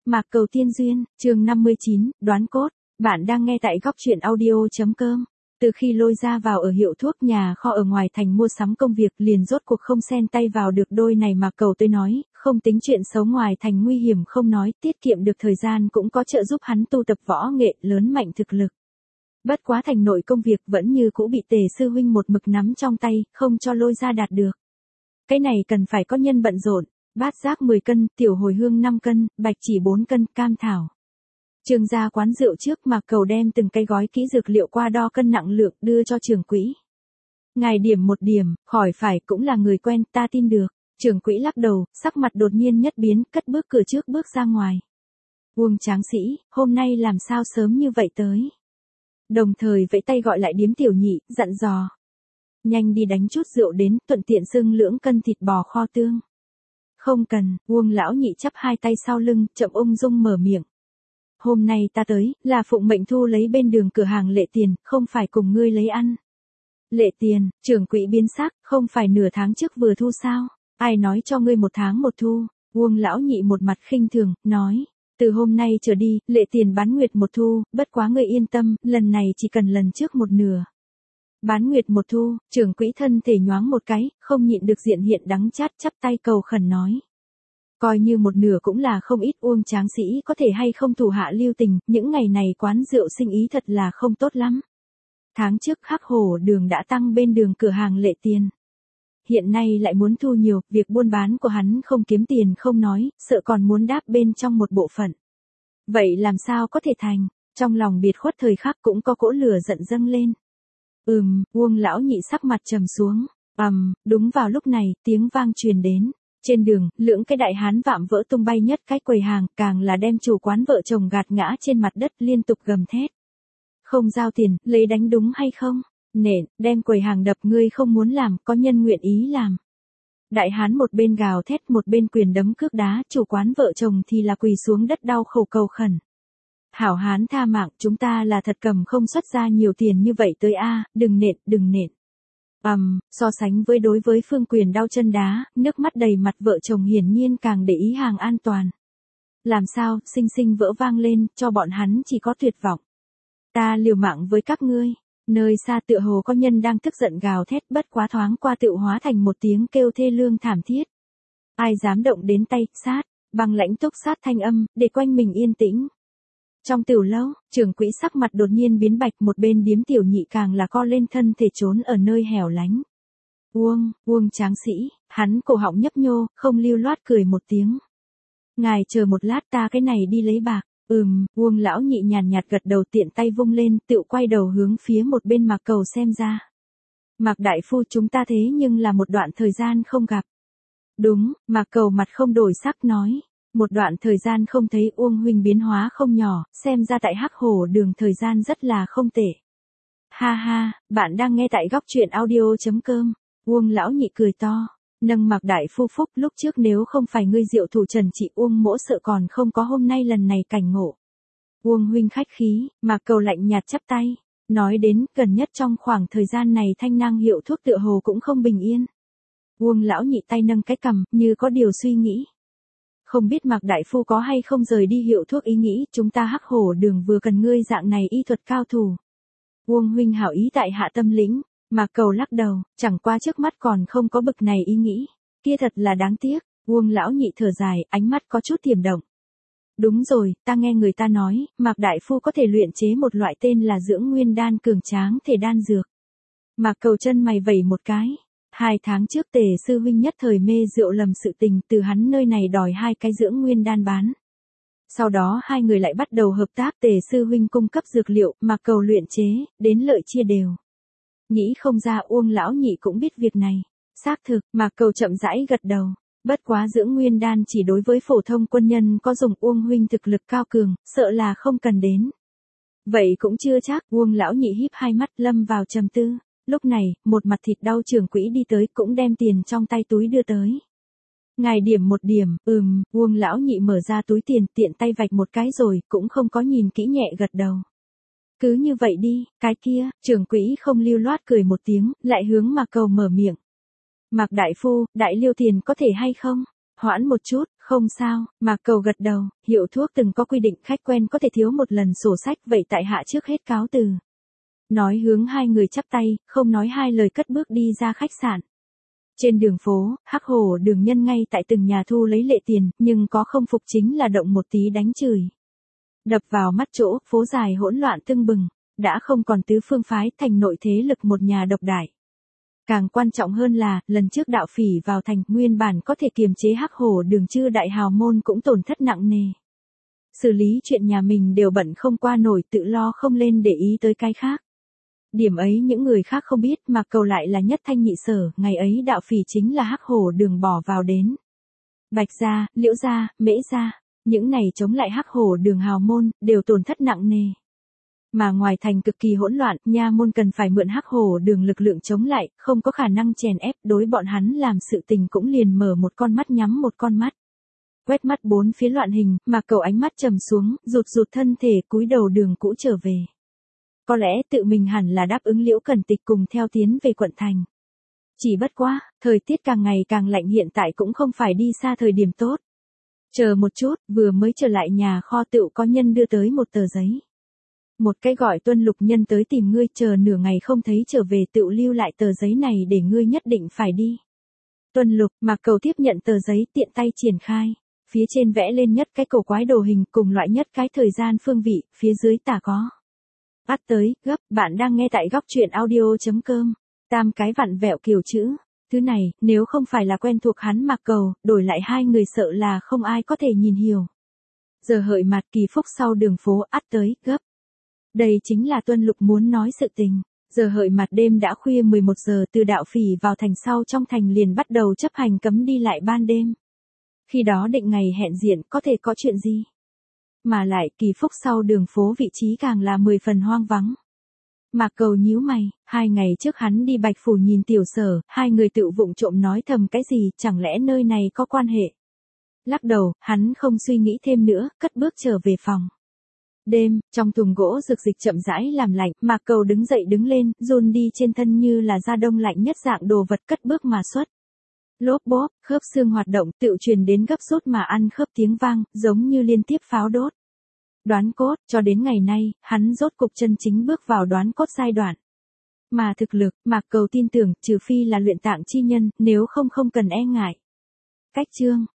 Mạc Cầu Tiên Duyên, chương 59, đoán cốt. Bạn đang nghe tại góc truyện audio.com. Từ khi Lôi ra vào ở hiệu thuốc nhà kho ở ngoài thành mua sắm công việc liền rốt cuộc không xen tay vào được đôi này. Mạc Cầu tôi nói, không tính chuyện xấu ngoài thành nguy hiểm không nói, tiết kiệm được thời gian cũng có trợ giúp hắn tu tập võ nghệ, lớn mạnh thực lực. Bất quá thành nội công việc vẫn như cũ bị Tề sư huynh một mực nắm trong tay, không cho Lôi ra đạt được. Cái này cần phải có nhân bận rộn. Bát giác 10 cân, tiểu hồi hương 5 cân, bạch chỉ 4 cân, cam thảo. Trường ra quán rượu trước, Mạc Cầu đem từng cái gói kỹ dược liệu qua đo cân nặng lượng đưa cho trưởng quỹ. Ngài điểm một điểm, khỏi phải, cũng là người quen, ta tin được. Trưởng quỹ lắc đầu, sắc mặt đột nhiên nhất biến, cất bước cửa trước bước ra ngoài. Uông Tráng Sĩ, hôm nay làm sao sớm như vậy tới? Đồng thời vẫy tay gọi lại Điếm Tiểu Nhị, dặn dò. Nhanh đi đánh chút rượu đến, thuận tiện xưng lưỡng cân thịt bò kho tương. Không cần, Uông lão nhị chắp hai tay sau lưng, chậm ung dung mở miệng. Hôm nay ta tới, là phụng mệnh thu lấy bên đường cửa hàng Lệ Tiền, không phải cùng ngươi lấy ăn. Lệ Tiền, trưởng quỹ biến sắc, không phải nửa tháng trước vừa thu sao? Ai nói cho ngươi một tháng một thu? Uông lão nhị một mặt khinh thường, nói. Từ hôm nay trở đi, Lệ Tiền bán nguyệt một thu, bất quá ngươi yên tâm, lần này chỉ cần lần trước một nửa. Bán nguyệt một thu, trưởng quỹ thân thể nhoáng một cái, không nhịn được diện hiện đắng chát, chắp tay cầu khẩn nói. Coi như một nửa cũng là không ít. Uông Tráng Sĩ có thể hay không thủ hạ lưu tình, những ngày này quán rượu sinh ý thật là không tốt lắm. Tháng trước Hắc Hổ Đường đã tăng bên đường cửa hàng Lệ Tiền. Hiện nay lại muốn thu nhiều, việc buôn bán của hắn không kiếm tiền không nói, sợ còn muốn đáp bên trong một bộ phận. Vậy làm sao có thể thành? Trong lòng biệt khuất thời khắc cũng có cỗ lửa giận dâng lên. Uông lão nhị sắc mặt trầm xuống. Đúng vào lúc này, tiếng vang truyền đến. Trên đường, lưỡng cái đại hán vạm vỡ tung bay nhất cái quầy hàng, càng là đem chủ quán vợ chồng gạt ngã trên mặt đất liên tục gầm thét. Không giao tiền, lấy đánh đúng hay không? Nện, đem quầy hàng đập, ngươi không muốn làm, có nhân nguyện ý làm. Đại hán một bên gào thét một bên quyền đấm cước đá, chủ quán vợ chồng thì là quỳ xuống đất đau khổ cầu khẩn. Hảo hán tha mạng, chúng ta là thật cầm không xuất ra nhiều tiền như vậy tới a, đừng nện. So sánh với đối với Phương Quyền đau chân đá, nước mắt đầy mặt vợ chồng hiển nhiên càng để ý hàng an toàn. Làm sao, sinh vỡ vang lên, cho bọn hắn chỉ có tuyệt vọng. Ta liều mạng với các ngươi. Nơi xa tựa hồ có nhân đang tức giận gào thét, bất quá thoáng qua tựu hóa thành một tiếng kêu thê lương thảm thiết. Ai dám động đến tay, sát, bằng lãnh túc sát thanh âm, để quanh mình yên tĩnh. Trong tiểu lâu, trưởng quỹ sắc mặt đột nhiên biến bạch, một bên Điếm Tiểu Nhị càng là co lên thân thể trốn ở nơi hẻo lánh. Uông Tráng Sĩ, hắn cổ họng nhấp nhô, không lưu loát cười một tiếng. Ngài chờ một lát, ta cái này đi lấy bạc. Uông lão nhị nhàn nhạt gật đầu, tiện tay vung lên, tựu quay đầu hướng phía một bên Mạc Cầu xem ra. Mạc đại phu, chúng ta thế nhưng là một đoạn thời gian không gặp. Đúng, Mạc Cầu mặt không đổi sắc nói. Một đoạn thời gian không thấy. Uông huynh biến hóa không nhỏ, xem ra tại Hắc Hổ Đường thời gian rất là không tệ. Ha ha, bạn đang nghe tại góc truyện audio.com. Uông lão nhị cười to, nâng Mạc đại phu phúc, lúc trước nếu không phải ngươi diệu thủ trần trị Uông mỗ sợ còn không có hôm nay lần này cảnh ngộ. Uông huynh khách khí. Mạc Cầu lạnh nhạt chắp tay, nói đến, gần nhất trong khoảng thời gian này Thanh Năng hiệu thuốc tựa hồ cũng không bình yên. Uông lão nhị tay nâng cái cằm, như có điều suy nghĩ. Không biết Mạc đại phu có hay không rời đi hiệu thuốc ý nghĩ, chúng ta Hắc Hổ Đường vừa cần ngươi dạng này y thuật cao thủ. Uông huynh hảo ý tại hạ tâm lĩnh. Mạc Cầu lắc đầu, chẳng qua trước mắt còn không có bực này ý nghĩ. Kia thật là đáng tiếc. Uông lão nhị thở dài, ánh mắt có chút tiềm động. Đúng rồi, ta nghe người ta nói, Mạc đại phu có thể luyện chế một loại tên là dưỡng nguyên đan cường tráng thể đan dược. Mạc Cầu chân mày vẩy một cái. 2 tháng trước Tề sư huynh nhất thời mê rượu lầm sự tình, từ hắn nơi này đòi 2 cái dưỡng nguyên đan bán. Sau đó hai người lại bắt đầu hợp tác, Tề sư huynh cung cấp dược liệu, Mạc Cầu luyện chế, đến lợi chia đều. Nghĩ không ra Uông lão nhị cũng biết việc này. Xác thực, Mạc Cầu chậm rãi gật đầu. Bất quá dưỡng nguyên đan chỉ đối với phổ thông quân nhân có dùng, Uông huynh thực lực cao cường, sợ là không cần đến. Vậy cũng chưa chắc. Uông lão nhị híp hai mắt lâm vào trầm tư. Lúc này, một mặt thịt đau trưởng quỹ đi tới, cũng đem tiền trong tay túi đưa tới. Ngài điểm một điểm. Uông lão nhị mở ra túi tiền, tiện tay vạch một cái rồi, cũng không có nhìn kỹ, nhẹ gật đầu. Cứ như vậy đi, cái kia. Trưởng quỹ không lưu loát cười một tiếng, lại hướng Mạc Cầu mở miệng. Mạc đại phu, đại liêu tiền có thể hay không? Hoãn một chút, không sao, Mạc Cầu gật đầu, hiệu thuốc từng có quy định khách quen có thể thiếu một lần sổ sách, vậy tại hạ trước hết cáo từ. Nói hướng hai người chắp tay, không nói hai lời cất bước đi ra khách sạn. Trên đường phố, Hắc Hổ Đường nhân ngay tại từng nhà thu lấy lệ tiền, nhưng có không phục chính là động một tí đánh chửi. Đập vào mắt chỗ, phố dài hỗn loạn tưng bừng, đã không còn tứ phương phái, thành nội thế lực một nhà độc đại. Càng quan trọng hơn là, lần trước đạo phỉ vào thành, nguyên bản có thể kiềm chế Hắc Hổ Đường chư đại hào môn cũng tổn thất nặng nề. Xử lý chuyện nhà mình đều bận không qua nổi, tự lo không lên để ý tới cái khác. Điểm ấy những người khác không biết, Mạc Cầu lại là nhất thanh nhị sở, ngày ấy đạo phỉ chính là Hắc Hổ Đường bỏ vào đến. Bạch gia, Liễu gia, Mễ gia, những này chống lại Hắc Hổ Đường hào môn, đều tổn thất nặng nề. Mà ngoài thành cực kỳ hỗn loạn, nha môn cần phải mượn Hắc Hổ Đường lực lượng chống lại, không có khả năng chèn ép, đối bọn hắn làm sự tình cũng liền mở một con mắt nhắm một con mắt. Quét mắt bốn phía loạn hình, Mạc Cầu ánh mắt trầm xuống, rụt thân thể cúi đầu đường cũ trở về. Có lẽ tự mình hẳn là đáp ứng Liễu Cần Tịch cùng theo tiến về quận thành. Chỉ bất quá, thời tiết càng ngày càng lạnh, hiện tại cũng không phải đi xa thời điểm tốt. Chờ một chút, vừa mới trở lại nhà kho tựu có nhân đưa tới một tờ giấy. Một cái gọi Tuân Lục nhân tới tìm ngươi, chờ nửa ngày không thấy trở về, tựu lưu lại tờ giấy này để ngươi nhất định phải đi. Tuân Lục, Mạc Cầu tiếp nhận tờ giấy, tiện tay triển khai. Phía trên vẽ lên nhất cái cổ quái đồ hình, cùng loại nhất cái thời gian phương vị, phía dưới tả có. Bắt tới, gấp, bạn đang nghe tại góc truyện audio.com. Tam cái vặn vẹo kiểu chữ. Thứ này, nếu không phải là quen thuộc hắn Mạc Cầu, đổi lại hai người sợ là không ai có thể nhìn hiểu. Giờ hợi mặt Kỳ Phúc sau đường phố, ắt tới, gấp. Đây chính là Tuân Lục muốn nói sự tình. Giờ hợi mặt đêm đã khuya 11 giờ, từ đạo phỉ vào thành sau trong thành liền bắt đầu chấp hành cấm đi lại ban đêm. Khi đó định ngày hẹn diện, có thể có chuyện gì? Mà lại Kỳ Phúc sau đường phố vị trí càng là 10 phần hoang vắng. Mạc Cầu nhíu mày, 2 ngày trước hắn đi Bạch Phủ nhìn Tiểu Sở, hai người tự vụng trộm nói thầm cái gì, chẳng lẽ nơi này có quan hệ? Lắc đầu, hắn không suy nghĩ thêm nữa, cất bước trở về phòng. Đêm, trong thùng gỗ rực dịch chậm rãi làm lạnh, Mạc Cầu đứng dậy đứng lên, run đi trên thân như là da đông lạnh nhất dạng đồ vật, cất bước mà xuất. Lốp bốp, khớp xương hoạt động, tự truyền đến gấp rút mà ăn khớp tiếng vang, giống như liên tiếp pháo đốt. Đoán cốt, cho đến ngày nay, hắn rốt cục chân chính bước vào đoán cốt giai đoạn. Mà thực lực, Mạc Cầu tin tưởng, trừ phi là luyện tạng chi nhân, nếu không cần e ngại. Cách chương